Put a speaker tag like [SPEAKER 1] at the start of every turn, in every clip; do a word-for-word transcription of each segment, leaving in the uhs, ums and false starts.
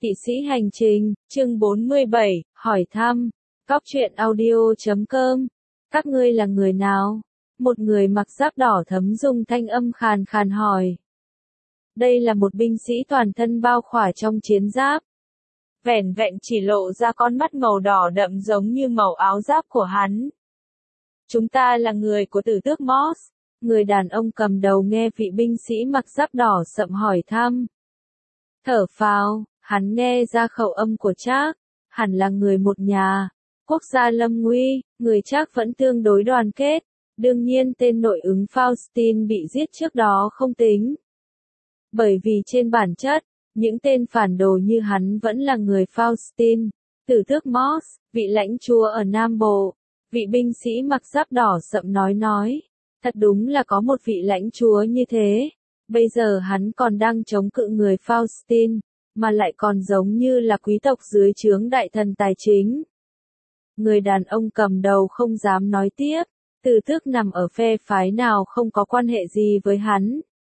[SPEAKER 1] Kỵ sĩ hành trình, chương bốn mươi bảy, hỏi thăm. Cóc truyện audio chấm com. Các ngươi là người nào? Một người mặc giáp đỏ thấm dùng thanh âm khàn khàn hỏi. Đây là một binh sĩ toàn thân bao khỏa trong chiến giáp. Vẻn vẹn chỉ lộ ra con mắt màu đỏ đậm giống như màu áo giáp của hắn. Chúng ta là người của tử tước Moss. Người đàn ông cầm đầu nghe vị binh sĩ mặc giáp đỏ sậm hỏi thăm. Thở phào, hắn nghe ra khẩu âm của Trác, hẳn là người một nhà. Quốc gia lâm nguy, người Trác vẫn tương đối đoàn kết. Đương nhiên tên nội ứng Faustin bị giết trước đó không tính. Bởi vì trên bản chất, những tên phản đồ như hắn vẫn là người Faustin. Tử tước Moss, vị lãnh chúa ở Nam Bộ. Vị binh sĩ mặc giáp đỏ sậm nói nói. Thật đúng là có một vị lãnh chúa như thế. Bây giờ hắn còn đang chống cự người Faustin, mà lại còn giống như là quý tộc dưới trướng đại thần tài chính. Người đàn ông cầm đầu không dám nói tiếp, Tử tước nằm ở phe phái nào không có quan hệ gì với hắn.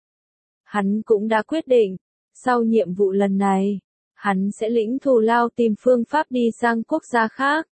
[SPEAKER 1] Hắn cũng đã quyết định, sau nhiệm vụ lần này, hắn sẽ lĩnh thù lao tìm phương pháp đi sang quốc gia khác.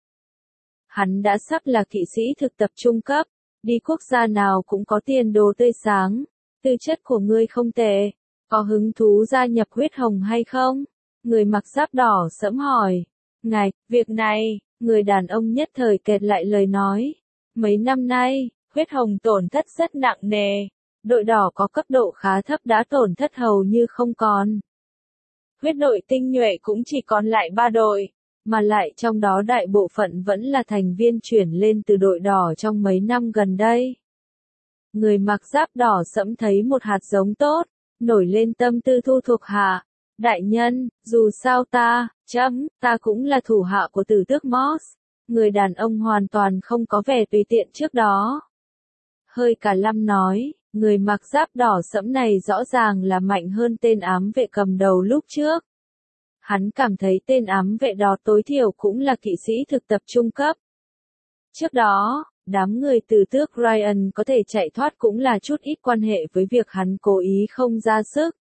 [SPEAKER 1] Hắn đã sắp là kỵ sĩ thực tập trung cấp, đi quốc gia nào cũng có tiền đồ tươi sáng. Tư chất của ngươi không tệ, có hứng thú gia nhập huyết hồng hay không? Người mặc giáp đỏ sẫm hỏi. Ngài, việc này, người đàn ông nhất thời kẹt lại lời nói. Mấy năm nay, huyết hồng tổn thất rất nặng nề. Đội đỏ có cấp độ khá thấp đã tổn thất hầu như không còn. Huyết đội tinh nhuệ cũng chỉ còn lại ba đội, mà lại trong đó đại bộ phận vẫn là thành viên chuyển lên từ đội đỏ trong mấy năm gần đây. Người mặc giáp đỏ sẫm thấy một hạt giống tốt, nổi lên tâm tư thu thuộc hạ. Đại nhân, dù sao ta, chấm, ta cũng là thủ hạ của tử tước Moss. Người đàn ông hoàn toàn không có vẻ tùy tiện trước đó. Hơi cả lâm nói, người mặc giáp đỏ sẫm này rõ ràng là mạnh hơn tên ám vệ cầm đầu lúc trước. Hắn cảm thấy tên ám vệ đó tối thiểu cũng là kỵ sĩ thực tập trung cấp. Trước đó, đám người từ tước Ryan có thể chạy thoát cũng là chút ít quan hệ với việc hắn cố ý không ra sức.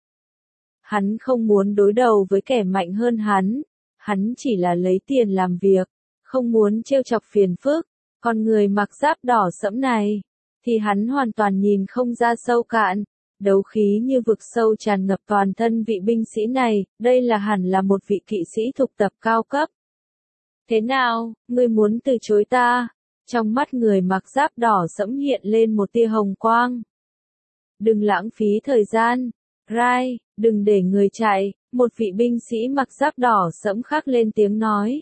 [SPEAKER 1] Hắn không muốn đối đầu với kẻ mạnh hơn hắn, hắn chỉ là lấy tiền làm việc, không muốn trêu chọc phiền phức. Còn người mặc giáp đỏ sẫm này, thì hắn hoàn toàn nhìn không ra sâu cạn, đấu khí như vực sâu tràn ngập toàn thân vị binh sĩ này, đây là hẳn là một vị kỵ sĩ thực tập cao cấp. Thế nào, ngươi muốn từ chối ta? Trong mắt người mặc giáp đỏ sẫm hiện lên một tia hồng quang. Đừng lãng phí thời gian, Rai, đừng để người chạy, một vị binh sĩ mặc giáp đỏ sẫm khác lên tiếng nói.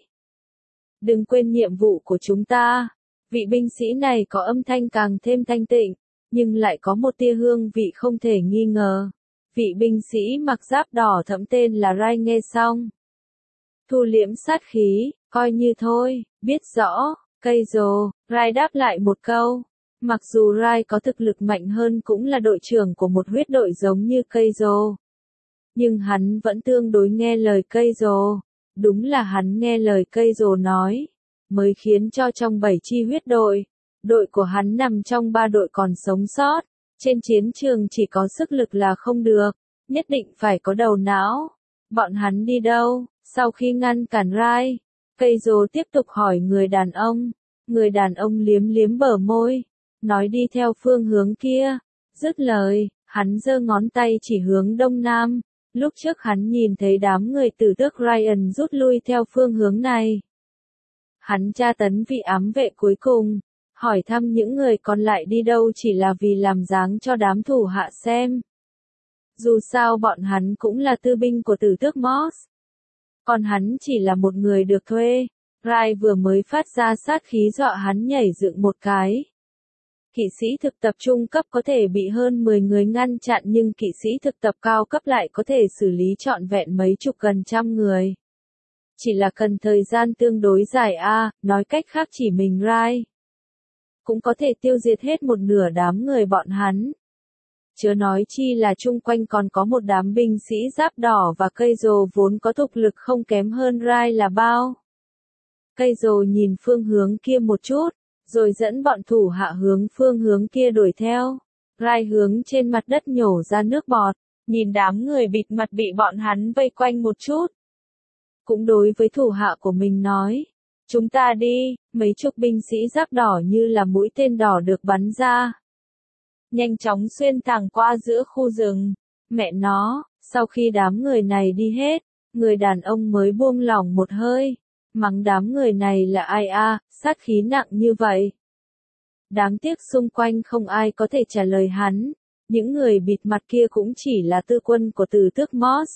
[SPEAKER 1] Đừng quên nhiệm vụ của chúng ta. Vị binh sĩ này có âm thanh càng thêm thanh tịnh, nhưng lại có một tia hương vị không thể nghi ngờ. Vị binh sĩ mặc giáp đỏ thẫm tên là Rai nghe xong. Thu liễm sát khí, coi như thôi, biết rõ. Cây rồ, Rai đáp lại một câu. Mặc dù Rai có thực lực mạnh hơn cũng là đội trưởng của một huyết đội giống như cây rồ. Nhưng hắn vẫn tương đối nghe lời cây rồ. Đúng là hắn nghe lời cây rồ nói. Mới khiến cho trong bảy chi huyết đội, đội của hắn nằm trong ba đội còn sống sót. Trên chiến trường chỉ có sức lực là không được. Nhất định phải có đầu não. Bọn hắn đi đâu? Sau khi ngăn cản Rai, cây rồ tiếp tục hỏi người đàn ông. Người đàn ông liếm liếm bờ môi, nói đi theo phương hướng kia. Dứt lời, hắn giơ ngón tay chỉ hướng đông nam. Lúc trước hắn nhìn thấy đám người từ tước Ryan rút lui theo phương hướng này. Hắn tra tấn vị ám vệ cuối cùng, hỏi thăm những người còn lại đi đâu chỉ là vì làm dáng cho đám thủ hạ xem. Dù sao bọn hắn cũng là tư binh của tử tước Moss. Còn hắn chỉ là một người được thuê. Rai vừa mới phát ra sát khí dọa hắn nhảy dựng một cái. Kỵ sĩ thực tập trung cấp có thể bị hơn mười người ngăn chặn nhưng kỵ sĩ thực tập cao cấp lại có thể xử lý trọn vẹn mấy chục gần trăm người. Chỉ là cần thời gian tương đối dài a, nói cách khác chỉ mình Rai cũng có thể tiêu diệt hết một nửa đám người bọn hắn. Chớ nói chi là chung quanh còn có một đám binh sĩ giáp đỏ và cây rồ vốn có thực lực không kém hơn Rai là bao. Cây rồ nhìn phương hướng kia một chút, rồi dẫn bọn thủ hạ hướng phương hướng kia đuổi theo. Rai hướng trên mặt đất nhổ ra nước bọt, nhìn đám người bịt mặt bị bọn hắn vây quanh một chút. cũng đối với thủ hạ của mình nói. Chúng ta đi, mấy chục binh sĩ giáp đỏ như là mũi tên đỏ được bắn ra. Nhanh chóng xuyên thẳng qua giữa khu rừng. Mẹ nó, sau khi đám người này đi hết, người đàn ông mới buông lỏng một hơi. Mắng đám người này là ai a, sát khí nặng như vậy. Đáng tiếc xung quanh không ai có thể trả lời hắn. Những người bịt mặt kia cũng chỉ là tư quân của Tử Tước Moss.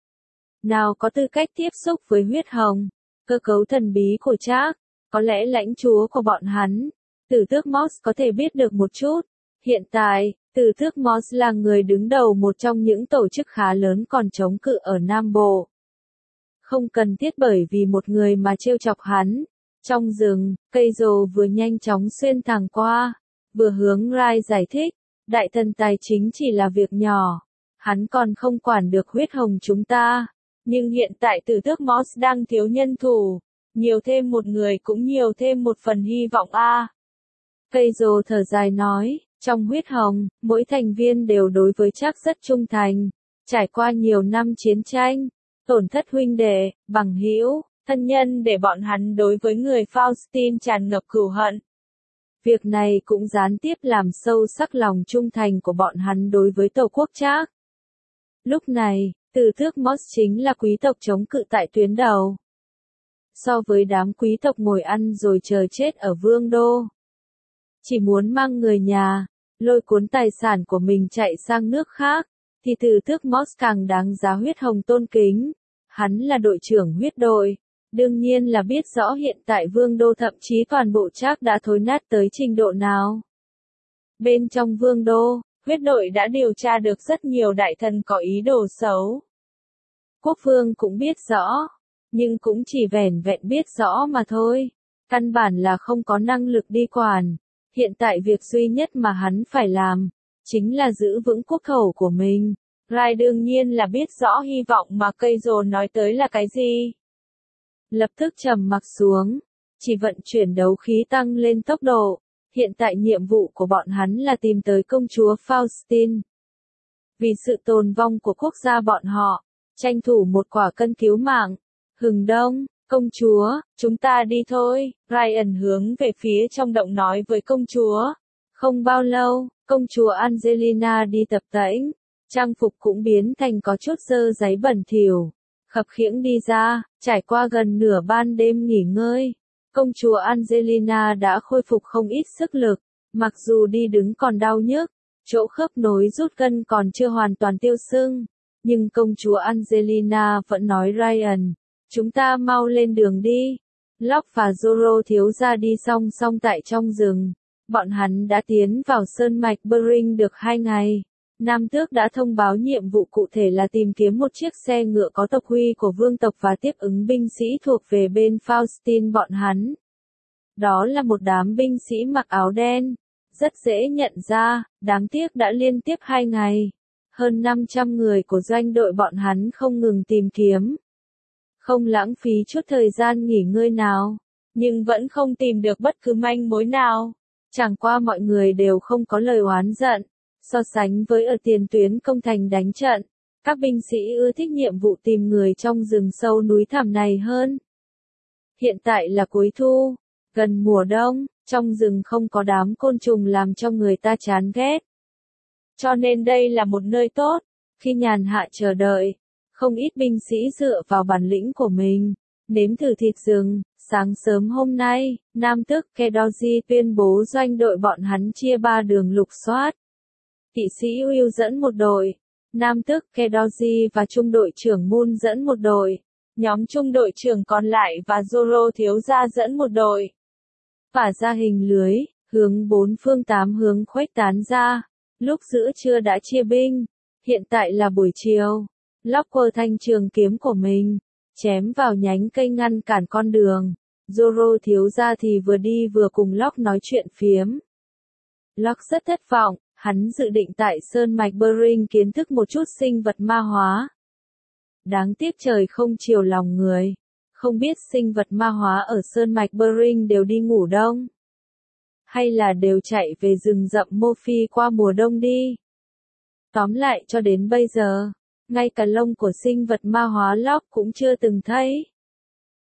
[SPEAKER 1] Nào có tư cách tiếp xúc với huyết hồng, cơ cấu thần bí của Trác, có lẽ lãnh chúa của bọn hắn, Tử Tước Moss có thể biết được một chút. Hiện tại, Tử Tước Moss là người đứng đầu một trong những tổ chức khá lớn còn chống cự ở Nam Bộ. Không cần thiết bởi vì một người mà trêu chọc hắn. Trong rừng, cây rồ vừa nhanh chóng xuyên thẳng qua, vừa hướng Rai giải thích, đại thần tài chính chỉ là việc nhỏ, hắn còn không quản được huyết hồng chúng ta. Nhưng hiện tại Tử Tước Moss đang thiếu nhân thủ, nhiều thêm một người cũng nhiều thêm một phần hy vọng a. Cây rồ thở dài nói, trong huyết hồng, mỗi thành viên đều đối với Trác rất trung thành, trải qua nhiều năm chiến tranh, tổn thất huynh đệ, bằng hữu, thân nhân để bọn hắn đối với người Faustin tràn ngập cừu hận. Việc này cũng gián tiếp làm sâu sắc lòng trung thành của bọn hắn đối với tổ quốc Trác. Lúc này, Tử Tước Moss chính là quý tộc chống cự tại tuyến đầu. So với đám quý tộc ngồi ăn rồi chờ chết ở vương đô, chỉ muốn mang người nhà, lôi cuốn tài sản của mình chạy sang nước khác, thì Tử Tước Moss càng đáng giá huyết hồng tôn kính. Hắn là đội trưởng huyết đội, đương nhiên là biết rõ hiện tại vương đô thậm chí toàn bộ Trác đã thối nát tới trình độ nào. Bên trong vương đô, huyết đội đã điều tra được rất nhiều đại thần có ý đồ xấu. Quốc vương cũng biết rõ, nhưng cũng chỉ vẻn vẹn biết rõ mà thôi, căn bản là không có năng lực đi quản. Hiện tại việc duy nhất mà hắn phải làm, chính là giữ vững quốc khẩu của mình. Rai đương nhiên là biết rõ hy vọng mà cây rồ nói tới là cái gì. Lập tức trầm mặc xuống, chỉ vận chuyển đấu khí tăng lên tốc độ. Hiện tại nhiệm vụ của bọn hắn là tìm tới công chúa Faustin. Vì sự tồn vong của quốc gia bọn họ, tranh thủ một quả cân cứu mạng. Hừng đông, công chúa, chúng ta đi thôi. Ryan hướng về phía trong động nói với công chúa. Không bao lâu, công chúa Angelina đi tập tễnh, trang phục cũng biến thành có chút dơ giấy bẩn thỉu, khập khiễng đi ra, trải qua gần nửa ban đêm nghỉ ngơi. Công chúa Angelina đã khôi phục không ít sức lực, mặc dù đi đứng còn đau nhức, chỗ khớp nối rút gân còn chưa hoàn toàn tiêu sưng, nhưng công chúa Angelina vẫn nói Ryan, chúng ta mau lên đường đi. Locke và Zorro thiếu gia đi song song tại trong rừng, bọn hắn đã tiến vào sơn mạch Bering được hai ngày. Nam Tước đã thông báo nhiệm vụ cụ thể là tìm kiếm một chiếc xe ngựa có tộc huy của vương tộc và tiếp ứng binh sĩ thuộc về bên Faustin bọn hắn. Đó là một đám binh sĩ mặc áo đen, rất dễ nhận ra, đáng tiếc đã liên tiếp hai ngày. Hơn năm trăm người của doanh đội bọn hắn không ngừng tìm kiếm. Không lãng phí chút thời gian nghỉ ngơi nào, nhưng vẫn không tìm được bất cứ manh mối nào. Chẳng qua mọi người đều không có lời oán giận. So sánh với ở tiền tuyến công thành đánh trận, các binh sĩ ưa thích nhiệm vụ tìm người trong rừng sâu núi thẳm này hơn. Hiện tại là cuối thu, gần mùa đông, trong rừng không có đám côn trùng làm cho người ta chán ghét. Cho nên đây là một nơi tốt, khi nhàn hạ chờ đợi, không ít binh sĩ dựa vào bản lĩnh của mình, nếm thử thịt rừng. Sáng sớm hôm nay, Nam Tước Kedoji tuyên bố doanh đội bọn hắn chia ba đường lục soát. Kỵ sĩ Will dẫn một đội, Nam Tước Kedoji và trung đội trưởng Moon dẫn một đội, nhóm trung đội trưởng còn lại và Zorro thiếu gia dẫn một đội. Phả ra hình lưới, hướng bốn phương tám hướng khuếch tán ra, lúc giữa trưa đã chia binh, hiện tại là buổi chiều. Locke thanh trường kiếm của mình, chém vào nhánh cây ngăn cản con đường. Zorro thiếu gia thì vừa đi vừa cùng Locke nói chuyện phiếm. Locke rất thất vọng. Hắn dự định tại sơn mạch Bering kiến thức một chút sinh vật ma hóa. Đáng tiếc trời không chiều lòng người. Không biết sinh vật ma hóa ở sơn mạch Bering đều đi ngủ đông. Hay là đều chạy về rừng rậm Mofi qua mùa đông đi. Tóm lại cho đến bây giờ, ngay cả lông của sinh vật ma hóa Locke cũng chưa từng thấy.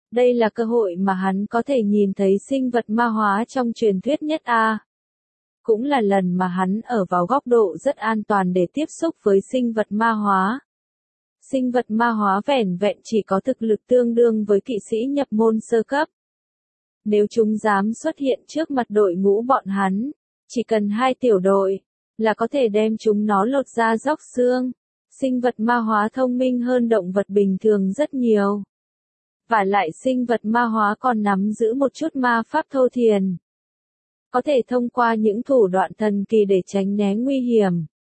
[SPEAKER 1] Đây là cơ hội mà hắn có thể nhìn thấy sinh vật ma hóa trong truyền thuyết nhất a. Cũng là lần mà hắn ở vào góc độ rất an toàn để tiếp xúc với sinh vật ma hóa. Sinh vật ma hóa vẻn vẹn chỉ có thực lực tương đương với kỵ sĩ nhập môn sơ cấp. Nếu chúng dám xuất hiện trước mặt đội ngũ bọn hắn, chỉ cần hai tiểu đội, là có thể đem chúng nó lột da róc xương. Sinh vật ma hóa thông minh hơn động vật bình thường rất nhiều. Và lại sinh vật ma hóa còn nắm giữ một chút ma pháp thô thiền. Có thể thông qua những thủ đoạn thần kỳ để tránh né nguy hiểm.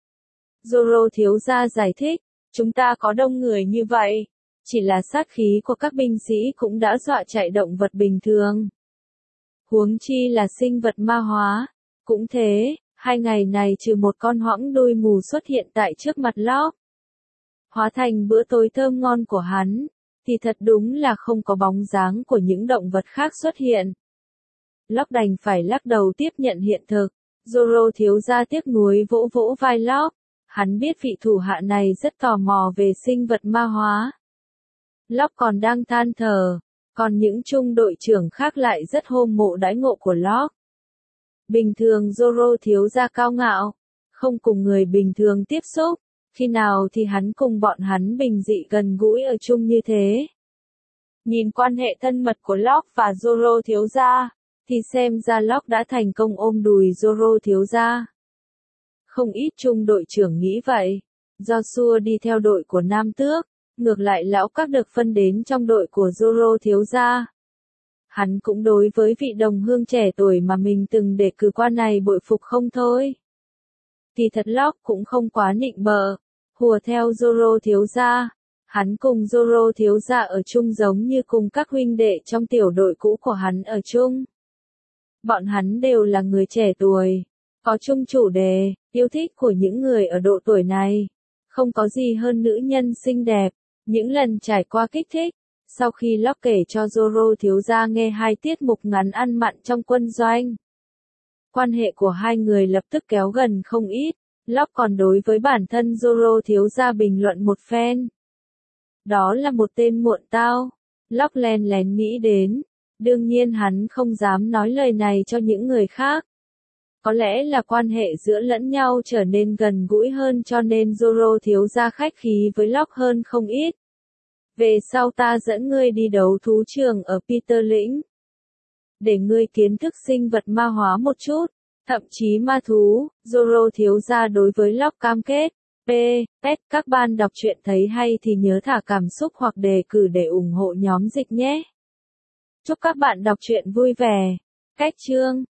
[SPEAKER 1] Zoro thiếu gia giải thích, chúng ta có đông người như vậy, chỉ là sát khí của các binh sĩ cũng đã dọa chạy động vật bình thường. Huống chi là sinh vật ma hóa. Cũng thế, hai ngày này trừ một con hoãng đuôi mù xuất hiện tại trước mặt Locke, hóa thành bữa tối thơm ngon của hắn, thì thật đúng là không có bóng dáng của những động vật khác xuất hiện. Locke đành phải lắc đầu tiếp nhận hiện thực. Zoro thiếu gia tiếc nuối vỗ vỗ vai Locke. Hắn biết vị thủ hạ này rất tò mò về sinh vật ma hóa. Locke còn đang than thở, còn những trung đội trưởng khác lại rất hâm mộ đãi ngộ của Locke. Bình thường Zoro thiếu gia cao ngạo, không cùng người bình thường tiếp xúc, khi nào thì hắn cùng bọn hắn bình dị gần gũi ở chung như thế. Nhìn quan hệ thân mật của Locke và Zoro thiếu gia, thì xem ra Locke đã thành công ôm đùi Zoro thiếu gia. Không ít trung đội trưởng nghĩ vậy. Joshua đi theo đội của Nam Tước, ngược lại lão các được phân đến trong đội của Zoro thiếu gia. Hắn cũng đối với vị đồng hương trẻ tuổi mà mình từng đề cử qua này bội phục không thôi. Thì thật Locke cũng không quá nịnh bợ, hùa theo Zoro thiếu gia. Hắn cùng Zoro thiếu gia ở chung giống như cùng các huynh đệ trong tiểu đội cũ của hắn ở chung. Bọn hắn đều là người trẻ tuổi, có chung chủ đề, yêu thích của những người ở độ tuổi này. Không có gì hơn nữ nhân xinh đẹp, những lần trải qua kích thích. Sau khi Locke kể cho Zoro thiếu gia nghe hai tiết mục ngắn ăn mặn trong quân doanh, quan hệ của hai người lập tức kéo gần không ít. Locke còn đối với bản thân Zoro thiếu gia bình luận một phen. Đó là một tên muộn tao. Locke len lén nghĩ đến. Đương nhiên hắn không dám nói lời này cho những người khác. Có lẽ là quan hệ giữa lẫn nhau trở nên gần gũi hơn cho nên Zoro thiếu gia khách khí với Locke hơn không ít. Về sau ta dẫn ngươi đi đấu thú trường ở Peter lĩnh. Để ngươi kiến thức sinh vật ma hóa một chút, thậm chí ma thú. Zoro thiếu gia đối với Locke cam kết. P. Pet, các bạn đọc truyện thấy hay thì nhớ thả cảm xúc hoặc đề cử để ủng hộ nhóm dịch nhé. Chúc các bạn đọc truyện vui vẻ. Cách chương